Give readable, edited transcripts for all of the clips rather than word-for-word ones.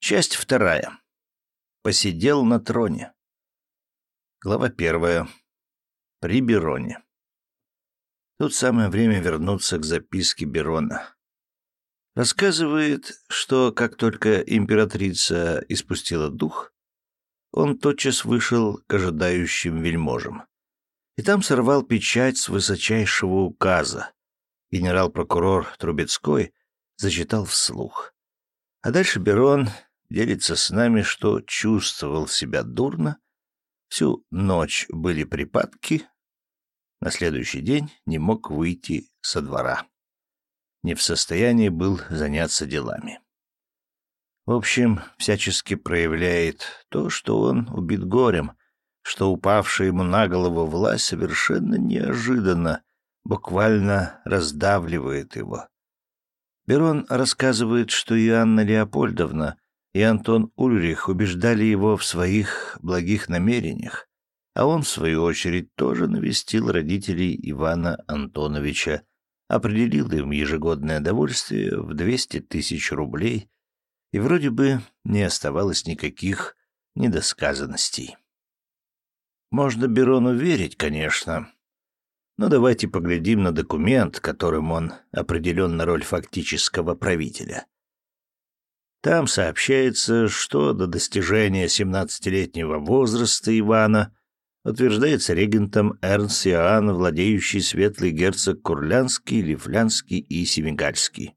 Часть вторая. Посидел на троне. Глава первая. При Бероне. Тут самое время вернуться к записке Берона. Рассказывает, что как только императрица испустила дух, он тотчас вышел к ожидающим вельможам. И там сорвал печать с высочайшего указа. Генерал-прокурор Трубецкой зачитал вслух. А дальше Берон делится с нами, что чувствовал себя дурно, всю ночь были припадки, на следующий день не мог выйти со двора. Не в состоянии был заняться делами. В общем, всячески проявляет то, что он убит горем, что упавшая ему на голову власть совершенно неожиданно, буквально раздавливает его. Берон рассказывает, что и Анна Леопольдовна, и Антон Ульрих убеждали его в своих благих намерениях, а он, в свою очередь, тоже навестил родителей Ивана Антоновича, определил им ежегодное довольствие в 200 тысяч рублей, и вроде бы не оставалось никаких недосказанностей. Можно Берону верить, конечно, но давайте поглядим на документ, которым он определен на роль фактического правителя. Там сообщается, что до достижения 17-летнего возраста Ивана утверждается регентом Эрнст Иоанн, владеющий светлый герцог Курлянский, Лифлянский и Семигальский.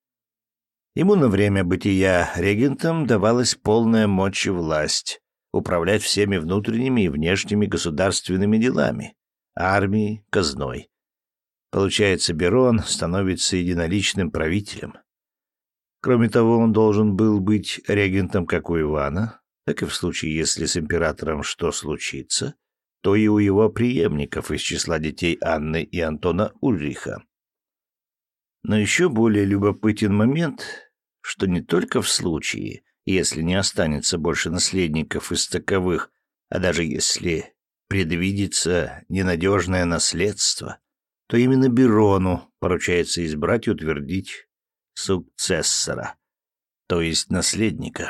Ему на время бытия регентом давалась полная мощь и власть управлять всеми внутренними и внешними государственными делами, армией, казной. Получается, Берон становится единоличным правителем. Кроме того, он должен был быть регентом как у Ивана, так и в случае, если с императором что случится, то и у его преемников из числа детей Анны и Антона Ульриха. Но еще более любопытен момент, что не только в случае, если не останется больше наследников из таковых, а даже если предвидится ненадежное наследство, то именно Берону поручается избрать и утвердить сукцессора, то есть наследника.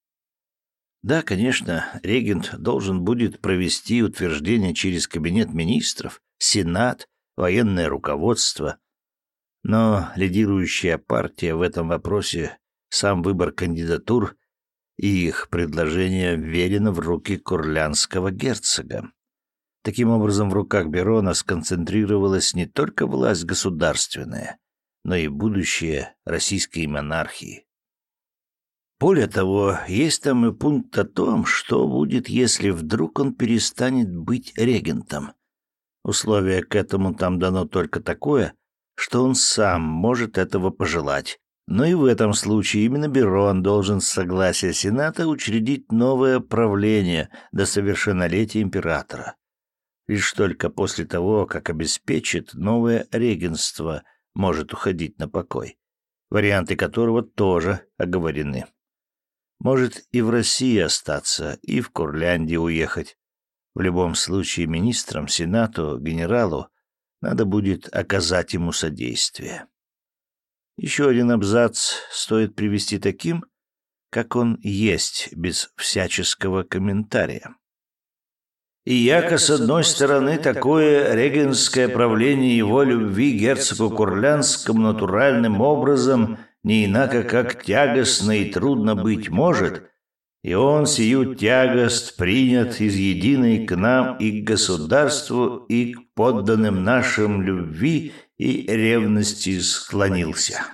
Да, конечно, регент должен будет провести утверждение через кабинет министров, сенат, военное руководство, но лидирующая партия в этом вопросе, сам выбор кандидатур и их предложение вверено в руки курлянского герцога. Таким образом, в руках Берона сконцентрировалась не только власть государственная, но и будущее российской монархии. Более того, есть там и пункт о том, что будет, если вдруг он перестанет быть регентом. Условие к этому там дано только такое, что он сам может этого пожелать. Но и в этом случае именно Берон должен с согласия Сената учредить новое правление до совершеннолетия императора. Лишь только после того, как обеспечит новое регенство, может уходить на покой, варианты которого тоже оговорены. Может и в России остаться, и в Курляндию уехать. В любом случае министрам, сенату, генералу надо будет оказать ему содействие. Еще один абзац стоит привести таким, как он есть, без всяческого комментария. И яко, с одной стороны, такое регенское правление его любви герцогу Курлянскому натуральным образом не инако как тягостно и трудно быть может, и он сию тягост принят из единой к нам и к государству и к подданным нашим любви и ревности склонился.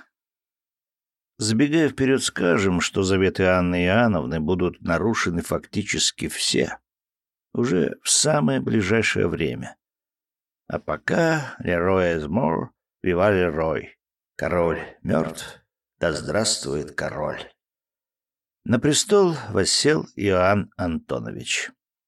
Забегая вперед, скажем, что заветы Анны Иоанновны будут нарушены фактически все, уже в самое ближайшее время. А пока Лерой эзмор, вива Лерой. Король мертв, да здравствует король. На престол воссел Иоанн Антонович.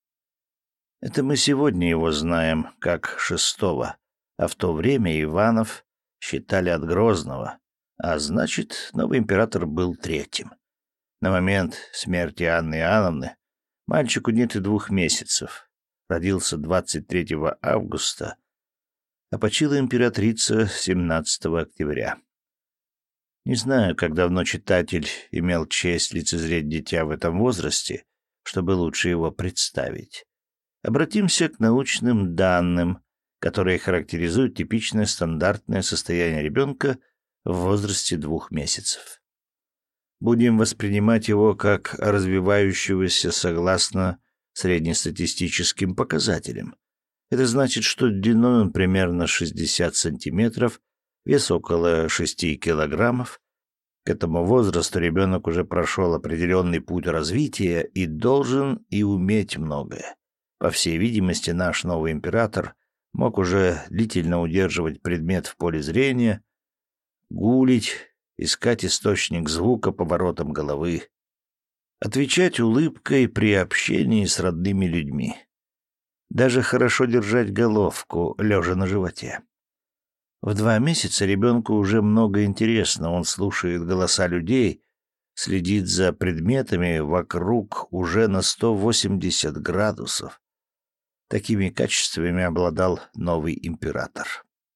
Это мы сегодня его знаем как шестого, а в то время Иванов считали от Грозного, а значит, новый император был третьим. На момент смерти Анны Иоанновны мальчику нет и 2 месяцев. Родился 23 августа, а почила императрица 17 октября. Не знаю, как давно читатель имел честь лицезреть дитя в этом возрасте, чтобы лучше его представить. Обратимся к научным данным, которые характеризуют типичное стандартное состояние ребенка в возрасте 2 месяцев. Будем воспринимать его как развивающегося согласно среднестатистическим показателям. Это значит, что длиной он примерно 60 сантиметров, вес около 6 килограммов. К этому возрасту ребенок уже прошел определенный путь развития и должен и уметь многое. По всей видимости, наш новый император мог уже длительно удерживать предмет в поле зрения, гулить, искать источник звука поворотом головы, отвечать улыбкой при общении с родными людьми. Даже хорошо держать головку, лежа на животе. В 2 месяца ребенку уже много интересно. Он слушает голоса людей, следит за предметами вокруг уже на 180 градусов. Такими качествами обладал новый император.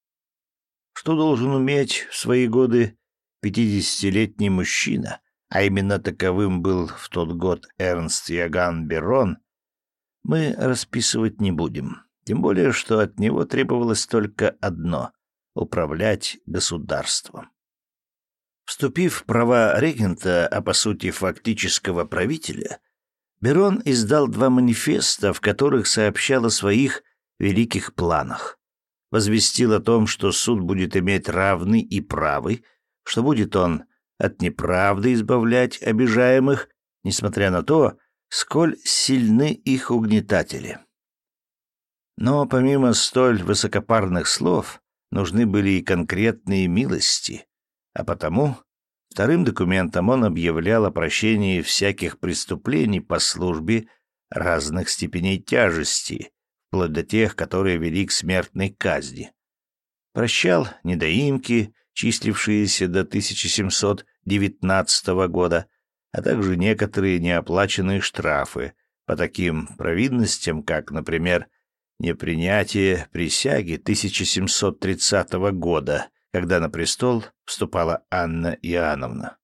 Что должен уметь в свои годы 50-летний мужчина, а именно таковым был в тот год Эрнст Иоганн Берон, мы расписывать не будем. Тем более, что от него требовалось только одно — управлять государством. Вступив в права регента, а по сути фактического правителя, Берон издал 2 манифеста, в которых сообщал о своих великих планах. Возвестил о том, что суд будет иметь равный и правый, что будет он от неправды избавлять обижаемых, несмотря на то, сколь сильны их угнетатели. Но помимо столь высокопарных слов, нужны были и конкретные милости, а потому вторым документом он объявлял о прощении всяких преступлений по службе разных степеней тяжести, вплоть до тех, которые вели к смертной казни. Прощал недоимки, числившиеся до 1719 года, а также некоторые неоплаченные штрафы по таким провинностям, как, например, непринятие присяги 1730 года, когда на престол вступала Анна Иоанновна.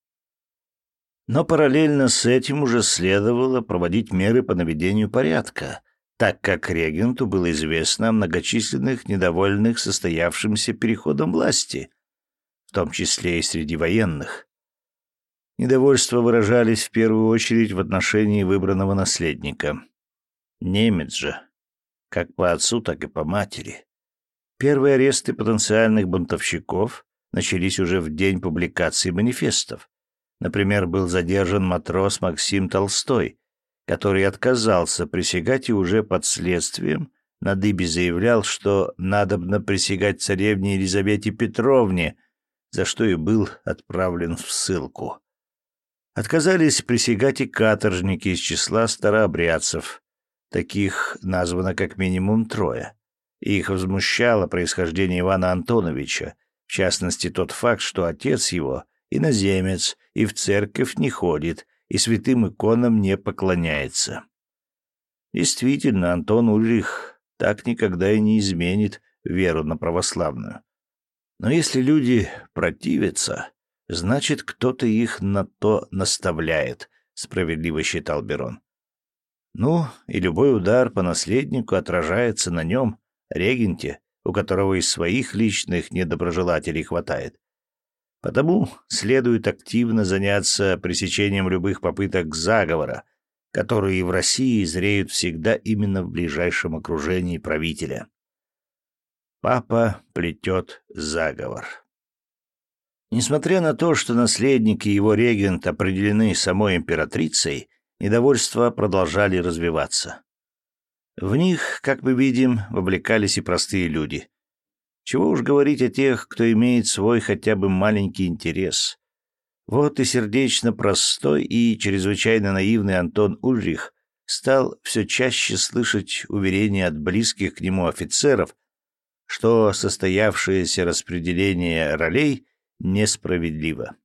Но параллельно с этим уже следовало проводить меры по наведению порядка, так как регенту было известно о многочисленных недовольных состоявшимся переходом власти, в том числе и среди военных. Недовольства выражались в первую очередь в отношении выбранного наследника. Немец же, как по отцу, так и по матери. Первые аресты потенциальных бунтовщиков начались уже в день публикации манифестов. Например, был задержан матрос Максим Толстой, который отказался присягать и уже под следствием на дыбе заявлял, что надобно присягать царевне Елизавете Петровне, за что и был отправлен в ссылку. Отказались присягать и каторжники из числа старообрядцев. Таких названо как минимум 3. Их возмущало происхождение Ивана Антоновича, в частности тот факт, что отец его иноземец и в церковь не ходит, и святым иконам не поклоняется. Действительно, Антон Ульрих так никогда и не изменит веру на православную. Но если люди противятся, значит, кто-то их на то наставляет, справедливо считал Берон. Ну, и любой удар по наследнику отражается на нем, регенте, у которого и своих личных недоброжелателей хватает. Потому следует активно заняться пресечением любых попыток заговора, которые в России зреют всегда именно в ближайшем окружении правителя. Папа плетет заговор. Несмотря на то, что наследник и его регент определены самой императрицей, недовольства продолжали развиваться. В них, как мы видим, вовлекались и простые люди. Чего уж говорить о тех, кто имеет свой хотя бы маленький интерес. Вот и сердечно простой и чрезвычайно наивный Антон Ульрих стал все чаще слышать уверения от близких к нему офицеров, что состоявшееся распределение ролей несправедливо.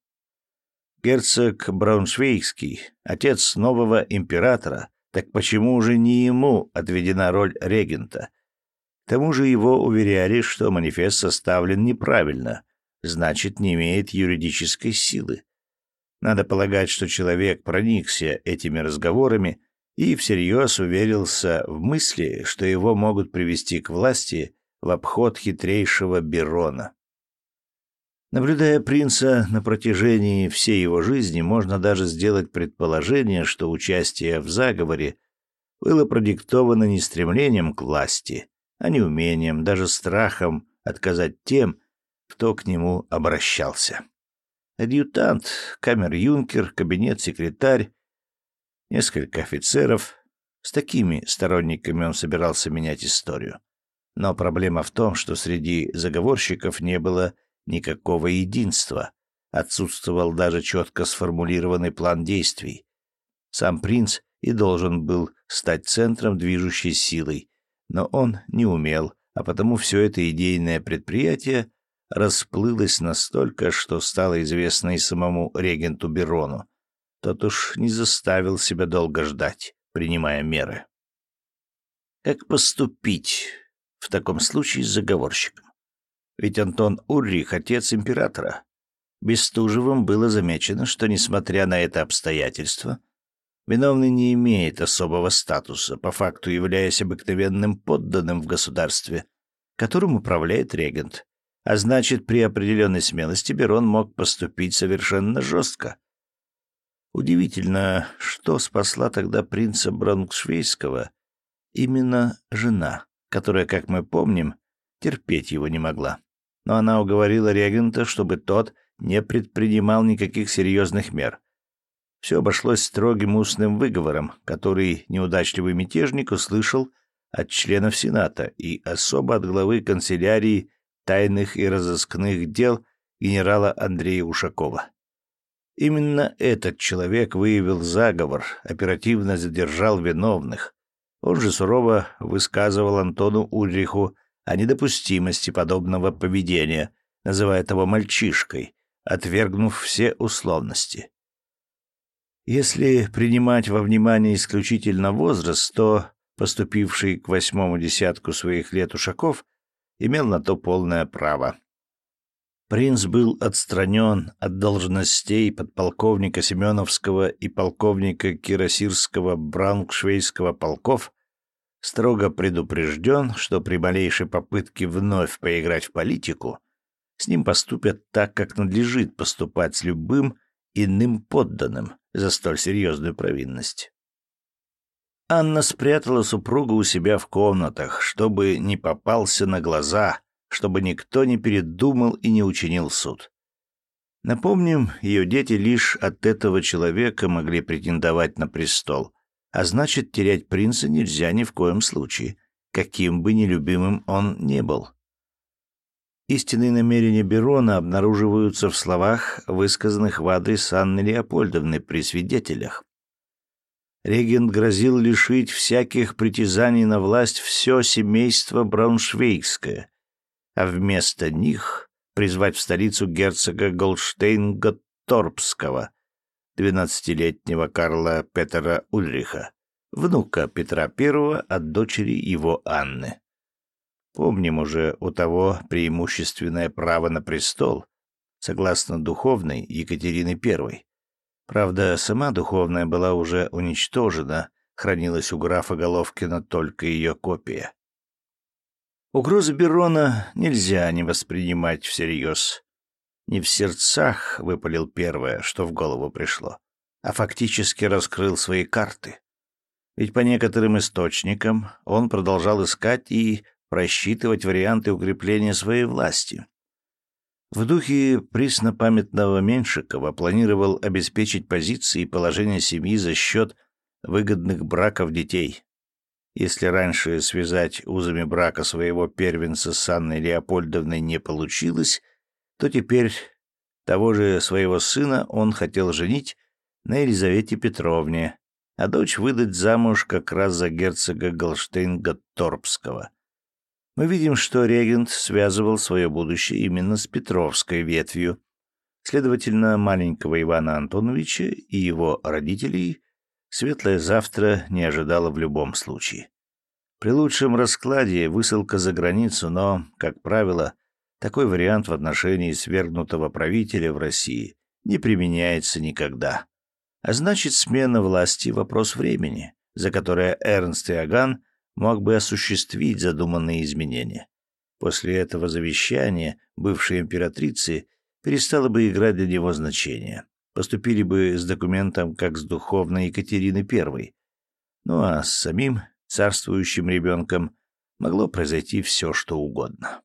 Герцог Брауншвейгский, отец нового императора, так почему же не ему отведена роль регента? К тому же его уверяли, что манифест составлен неправильно, значит, не имеет юридической силы. Надо полагать, что человек проникся этими разговорами и всерьез уверился в мысли, что его могут привести к власти в обход хитрейшего Берона. Наблюдая принца на протяжении всей его жизни, можно даже сделать предположение, что участие в заговоре было продиктовано не стремлением к власти, а неумением, даже страхом отказать тем, кто к нему обращался. Адъютант, камер-юнкер, кабинет-секретарь, несколько офицеров. С такими сторонниками он собирался менять историю. Но проблема в том, что среди заговорщиков не было никакого единства, отсутствовал даже четко сформулированный план действий. Сам принц и должен был стать центром движущей силой, но он не умел, а потому все это идейное предприятие расплылось настолько, что стало известно и самому регенту Берону. Тот уж не заставил себя долго ждать, принимая меры. Как поступить в таком случае с заговорщиком? Ведь Антон Ульрих — отец императора. Бестужевым было замечено, что, несмотря на это обстоятельство, виновный не имеет особого статуса, по факту являясь обыкновенным подданным в государстве, которым управляет регент. А значит, при определенной смелости Берон мог поступить совершенно жестко. Удивительно, что спасла тогда принца Брауншвейгского именно жена, которая, как мы помним, терпеть его не могла. Но она уговорила регента, чтобы тот не предпринимал никаких серьезных мер. Все обошлось строгим устным выговором, который неудачливый мятежник услышал от членов Сената и особо от главы канцелярии тайных и разыскных дел генерала Андрея Ушакова. Именно этот человек выявил заговор, оперативно задержал виновных. Он же сурово высказывал Антону Ульриху о недопустимости подобного поведения, называя того мальчишкой, отвергнув все условности. Если принимать во внимание исключительно возраст, то поступивший к 8-му десятку своих лет Ушаков имел на то полное право. Принц был отстранен от должностей подполковника Семеновского и полковника Кирасирского Брауншвейгского полков, строго предупрежден, что при малейшей попытке вновь поиграть в политику с ним поступят так, как надлежит поступать с любым иным подданным за столь серьезную провинность. Анна спрятала супруга у себя в комнатах, чтобы не попался на глаза, чтобы никто не передумал и не учинил суд. Напомним, ее дети лишь от этого человека могли претендовать на престол, а значит, терять принца нельзя ни в коем случае, каким бы нелюбимым он ни был. Истинные намерения Берона обнаруживаются в словах, высказанных в адрес Анны Леопольдовны при свидетелях. Регент грозил лишить всяких притязаний на власть все семейство Брауншвейгское, а вместо них призвать в столицу герцога Голштейн-Готторпского, 12-летнего Карла Петера Ульриха, внука Петра I от дочери его Анны. Помним уже у того преимущественное право на престол, согласно духовной Екатерины I. Правда, сама духовная была уже уничтожена, хранилась у графа Головкина только ее копия. Угрозы Берона нельзя не воспринимать всерьез. Не в сердцах выпалил первое, что в голову пришло, а фактически раскрыл свои карты. Ведь по некоторым источникам он продолжал искать и просчитывать варианты укрепления своей власти. В духе преснопамятного Меньшикова планировал обеспечить позиции и положение семьи за счет выгодных браков детей. Если раньше связать узами брака своего первенца с Анной Леопольдовной не получилось, то теперь того же своего сына он хотел женить на Елизавете Петровне, а дочь выдать замуж как раз за герцога Голштейн-Готторпского. Мы видим, что регент связывал свое будущее именно с Петровской ветвью. Следовательно, маленького Ивана Антоновича и его родителей светлое завтра не ожидало в любом случае. При лучшем раскладе высылка за границу, но, как правило, Такой вариант в отношении свергнутого правителя в России не применяется никогда. А значит, смена власти — вопрос времени, за которое Эрнст Иоганн мог бы осуществить задуманные изменения. После этого завещания бывшей императрицы перестало бы играть для него значение. Поступили бы с документом, как с духовной Екатерины I. Ну а с самим царствующим ребенком могло произойти все, что угодно.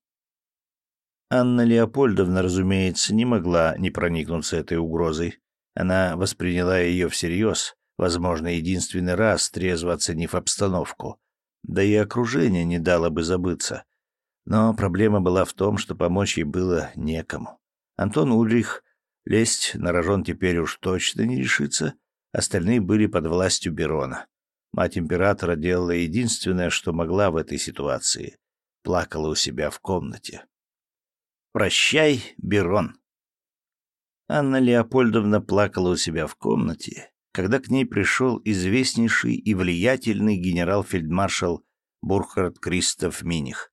Анна Леопольдовна, разумеется, не могла не проникнуться этой угрозой. Она восприняла ее всерьез, возможно, единственный раз, трезво оценив обстановку. Да и окружение не дало бы забыться. Но проблема была в том, что помочь ей было некому. Антон Ульрих лезть на рожон теперь уж точно не решится, остальные были под властью Берона. Мать императора делала единственное, что могла в этой ситуации. Плакала у себя в комнате. «Прощай, Берон!» Анна Леопольдовна плакала у себя в комнате, когда к ней пришел известнейший и влиятельный генерал-фельдмаршал Бурхард Кристоф Миних.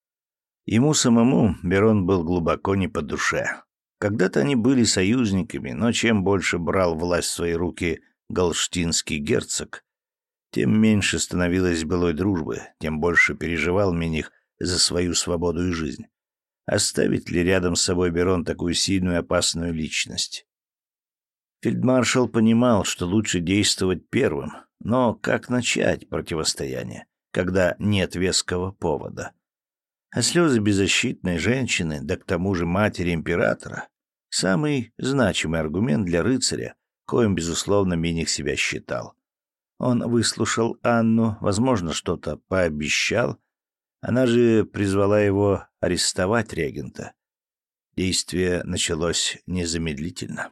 Ему самому Берон был глубоко не по душе. Когда-то они были союзниками, но чем больше брал власть в свои руки галштинский герцог, тем меньше становилось былой дружбы, тем больше переживал Миних за свою свободу и жизнь. Оставит ли рядом с собой Берон такую сильную и опасную личность? Фельдмаршал понимал, что лучше действовать первым, но как начать противостояние, когда нет веского повода? А слезы беззащитной женщины, да к тому же матери императора — самый значимый аргумент для рыцаря, коим, безусловно, Миних себя считал. Он выслушал Анну, возможно, что-то пообещал. Она же призвала его арестовать регента. Действие началось незамедлительно.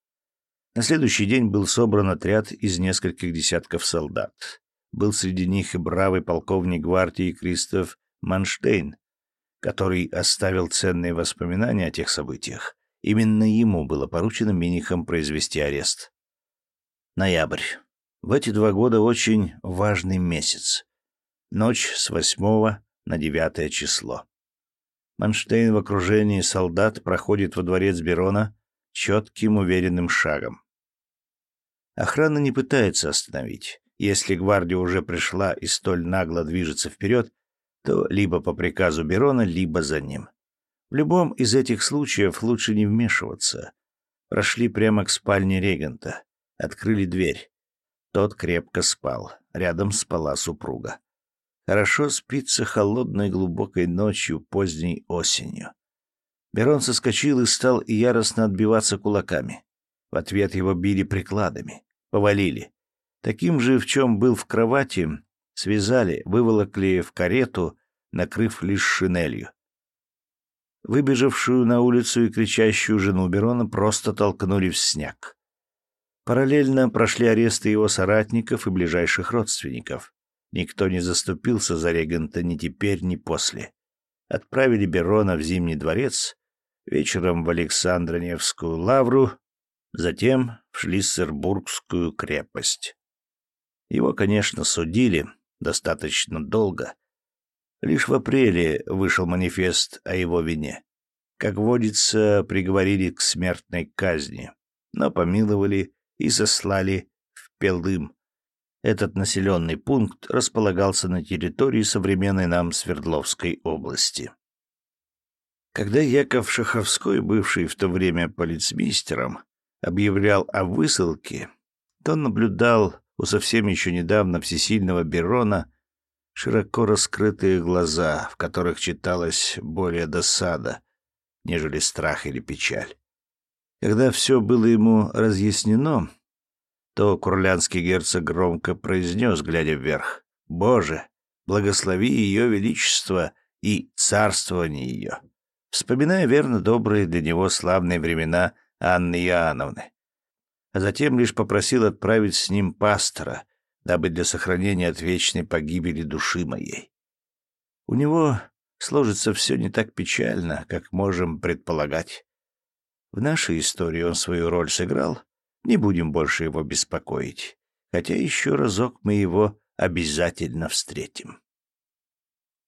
На следующий день был собран отряд из нескольких десятков солдат. Был среди них и бравый полковник гвардии Кристоф Манштейн, который оставил ценные воспоминания о тех событиях. Именно ему было поручено Минихом произвести арест. Ноябрь. В эти 2 года очень важный месяц. Ночь с 8 на 9 число. Манштейн в окружении солдат проходит во дворец Берона четким, уверенным шагом. Охрана не пытается остановить. Если гвардия уже пришла и столь нагло движется вперед, то либо по приказу Берона, либо за ним. В любом из этих случаев лучше не вмешиваться. Прошли прямо к спальне регента. Открыли дверь. Тот крепко спал. Рядом спала супруга. Хорошо спится холодной глубокой ночью, поздней осенью. Берон соскочил и стал яростно отбиваться кулаками. В ответ его били прикладами. Повалили. Таким же, в чем был в кровати, связали, выволокли в карету, накрыв лишь шинелью. Выбежавшую на улицу и кричащую жену Берона просто толкнули в снег. Параллельно прошли аресты его соратников и ближайших родственников. Никто не заступился за регента ни теперь, ни после. Отправили Берона в Зимний дворец, вечером в Александро-Невскую лавру, затем в Шлиссербургскую крепость. Его, конечно, судили достаточно долго. Лишь в апреле вышел манифест о его вине. Как водится, приговорили к смертной казни, но помиловали и сослали в Пелым. Этот населенный пункт располагался на территории современной нам Свердловской области. Когда Яков Шаховской, бывший в то время полицмейстером, объявлял о высылке, то наблюдал у совсем еще недавно всесильного Берона широко раскрытые глаза, в которых читалась более досада, нежели страх или печаль. Когда все было ему разъяснено, то курлянский герцог громко произнес, глядя вверх: «Боже, благослови ее величество и царствование ее», вспоминая верно добрые для него славные времена Анны Иоанновны. А затем лишь попросил отправить с ним пастора, дабы для сохранения от вечной погибели души моей. У него сложится все не так печально, как можем предполагать. В нашей истории он свою роль сыграл, не будем больше его беспокоить, хотя еще разок мы его обязательно встретим.